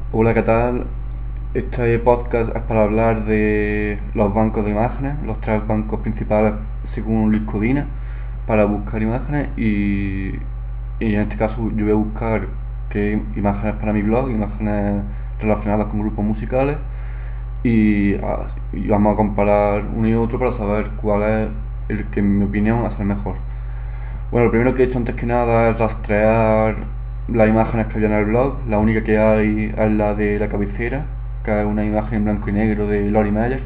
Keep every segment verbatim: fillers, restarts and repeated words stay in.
Hola, ¿qué tal? Este podcast es para hablar de los bancos de imágenes, los tres bancos principales según Luis Codina, para buscar imágenes y, y en este caso yo voy a buscar qué imágenes para mi blog, imágenes relacionadas con grupos musicales y, ah, y vamos a comparar uno y otro para saber cuál es el que en mi opinión es el mejor. Bueno, lo primero que he hecho antes que nada es rastrear las imágenes que había en el blog. La única que hay es la de la cabecera, que es una imagen en blanco y negro de Lori Meyers.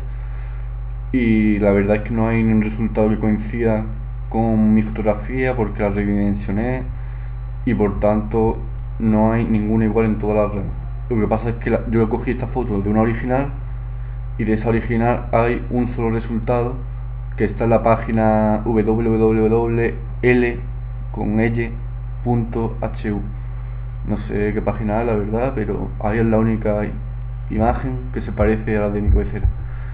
Y la verdad es que no hay ningún resultado que coincida con mi fotografía porque la redimensioné y por tanto no hay ninguna igual en todas las redes. Lo que pasa es que la, yo cogí esta foto de una original y de esa original hay un solo resultado que está en la página www con l.hu. No sé qué página es la verdad, pero ahí es la única imagen que se parece a la de mi cabecera.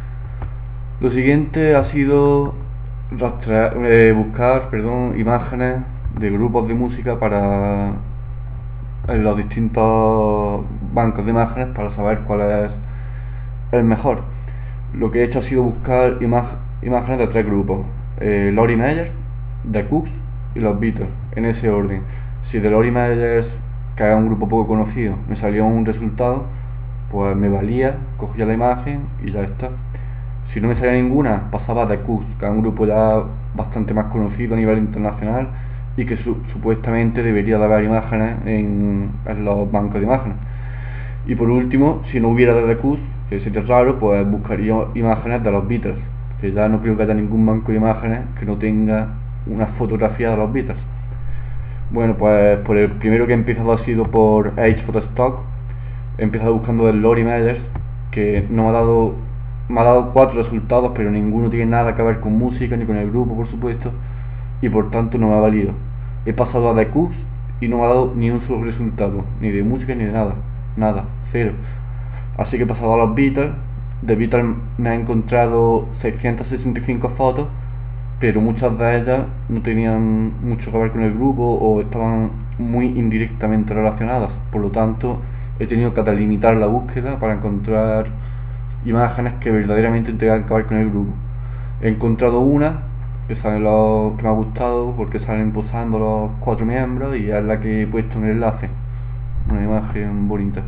Lo siguiente ha sido rastrear, eh, buscar perdón, imágenes de grupos de música para en los distintos bancos de imágenes para saber cuál es el mejor. Lo que he hecho ha sido buscar imag imágenes de tres grupos: eh, Lori Meyers, The Cooks y los Beatles, en ese orden. Si de Lori Meyers, que es un grupo poco conocido, me salió un resultado, pues me valía, cogía la imagen y ya está. Si no me salía ninguna, pasaba a The Cooks, que es un grupo ya bastante más conocido a nivel internacional y que su supuestamente debería de haber imágenes en, en los bancos de imágenes. Y por último, si no hubiera de The Cooks, que sería raro, pues buscaría imágenes de los Beatles, que ya no creo que haya ningún banco de imágenes que no tenga una fotografía de los Beatles. Bueno, pues por el primero que he empezado ha sido por Age Photostock. He empezado buscando de Lori Meyers, que no me ha dado me ha dado cuatro resultados, pero ninguno tiene nada que ver con música ni con el grupo, por supuesto, y por tanto no me ha valido. He pasado a The Cooks y no me ha dado ni un solo resultado, ni de música ni de nada, nada, cero. Así que he pasado a los Beatles. De Beatles me ha encontrado seiscientas sesenta y cinco fotos, pero muchas de ellas no tenían mucho que ver con el grupo o estaban muy indirectamente relacionadas. Por lo tanto, he tenido que delimitar la búsqueda para encontrar imágenes que verdaderamente tengan que ver con el grupo. He encontrado una que, sale lo, que me ha gustado porque salen posando los cuatro miembros y es la que he puesto en el enlace. Una imagen bonita.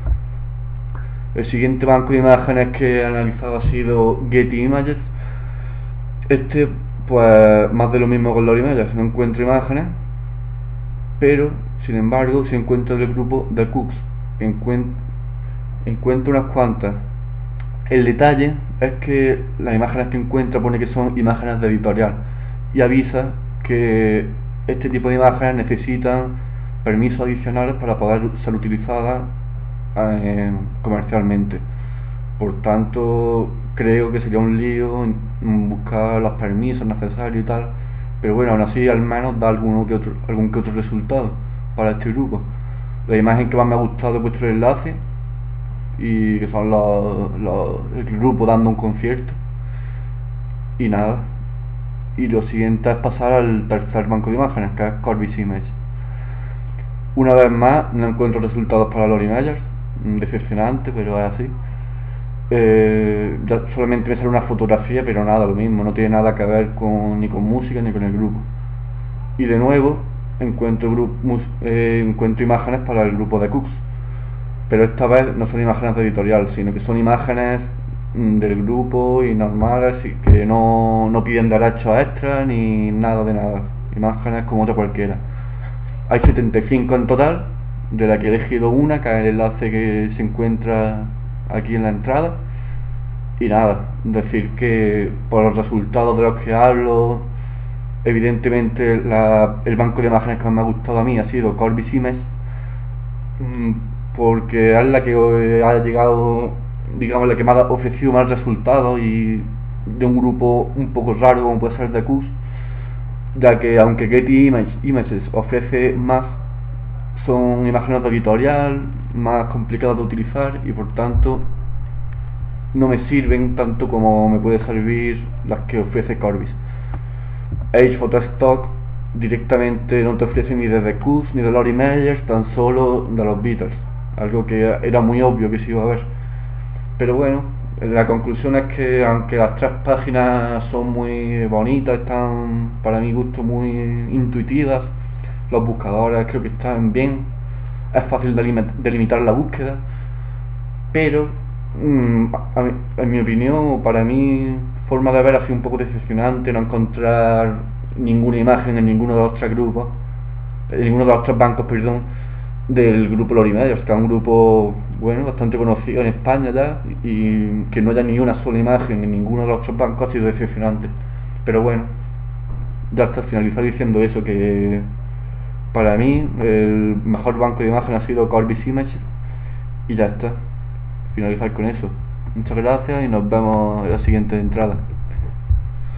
El siguiente banco de imágenes que he analizado ha sido Getty Images. Este, pues, más de lo mismo con Lori Meyers, no encuentro imágenes, pero, sin embargo, si encuentro el grupo The Cooks, encuentro, encuentro unas cuantas. El detalle es que las imágenes que encuentro pone que son imágenes de editorial y avisa que este tipo de imágenes necesitan permisos adicionales para poder ser utilizadas eh, comercialmente. Por tanto, creo que sería un lío buscar los permisos necesarios y tal, pero bueno, aún así al menos da algún que otro, algún que otro resultado para este grupo. La imagen que más me ha gustado he puesto el enlace, y que son los, los, el grupo dando un concierto, y nada. Y lo siguiente es pasar al tercer banco de imágenes, que es Corbis Image. Una vez más, no encuentro resultados para Lori Meyers, decepcionante, pero es así. Eh, ya solamente me sale una fotografía, pero nada, lo mismo, no tiene nada que ver con, ni con música ni con el grupo. Y de nuevo encuentro, grupo, eh, encuentro imágenes para el grupo de Cooks, pero esta vez no son imágenes de editorial, sino que son imágenes mm, del grupo y normales y que no, no piden derechos extras ni nada de nada, imágenes como otra cualquiera. Hay setenta y cinco en total, de la que he elegido una, que es el enlace que se encuentra aquí en la entrada. Y nada, decir que por los resultados de los que hablo, evidentemente la, el banco de imágenes que más me ha gustado a mí ha sido Corbis Image, porque es la que ha llegado, digamos, la que me ha ofrecido más resultados y de un grupo un poco raro como puede ser The Cooks, ya que aunque Getty Image, Images ofrece más, son imágenes de editorial, más complicadas de utilizar y por tanto no me sirven tanto como me puede servir las que ofrece Corbis. Age Photostock directamente no te ofrece ni de The Cooks ni de Lori Meyers, tan solo de los Beatles. algo que era muy obvio que se iba a ver. Pero bueno, la conclusión es que aunque las tres páginas son muy bonitas, están para mi gusto muy intuitivas, los buscadores creo que están bien, es fácil delimitar la búsqueda, pero mmm, a mí, en mi opinión, para mí, forma de ver ha sido un poco decepcionante no encontrar ninguna imagen en ninguno de los tres grupos, en ninguno de los tres bancos, perdón, del grupo Lorimedios, que es un grupo bueno, bastante conocido en España ya, y que no haya ni una sola imagen en ninguno de los tres bancos ha sido decepcionante. Pero bueno, ya hasta finalizar diciendo eso, que para mí el mejor banco de imagen ha sido Corbis Image, y ya está, finalizar con eso. Muchas gracias y nos vemos en la siguiente entrada.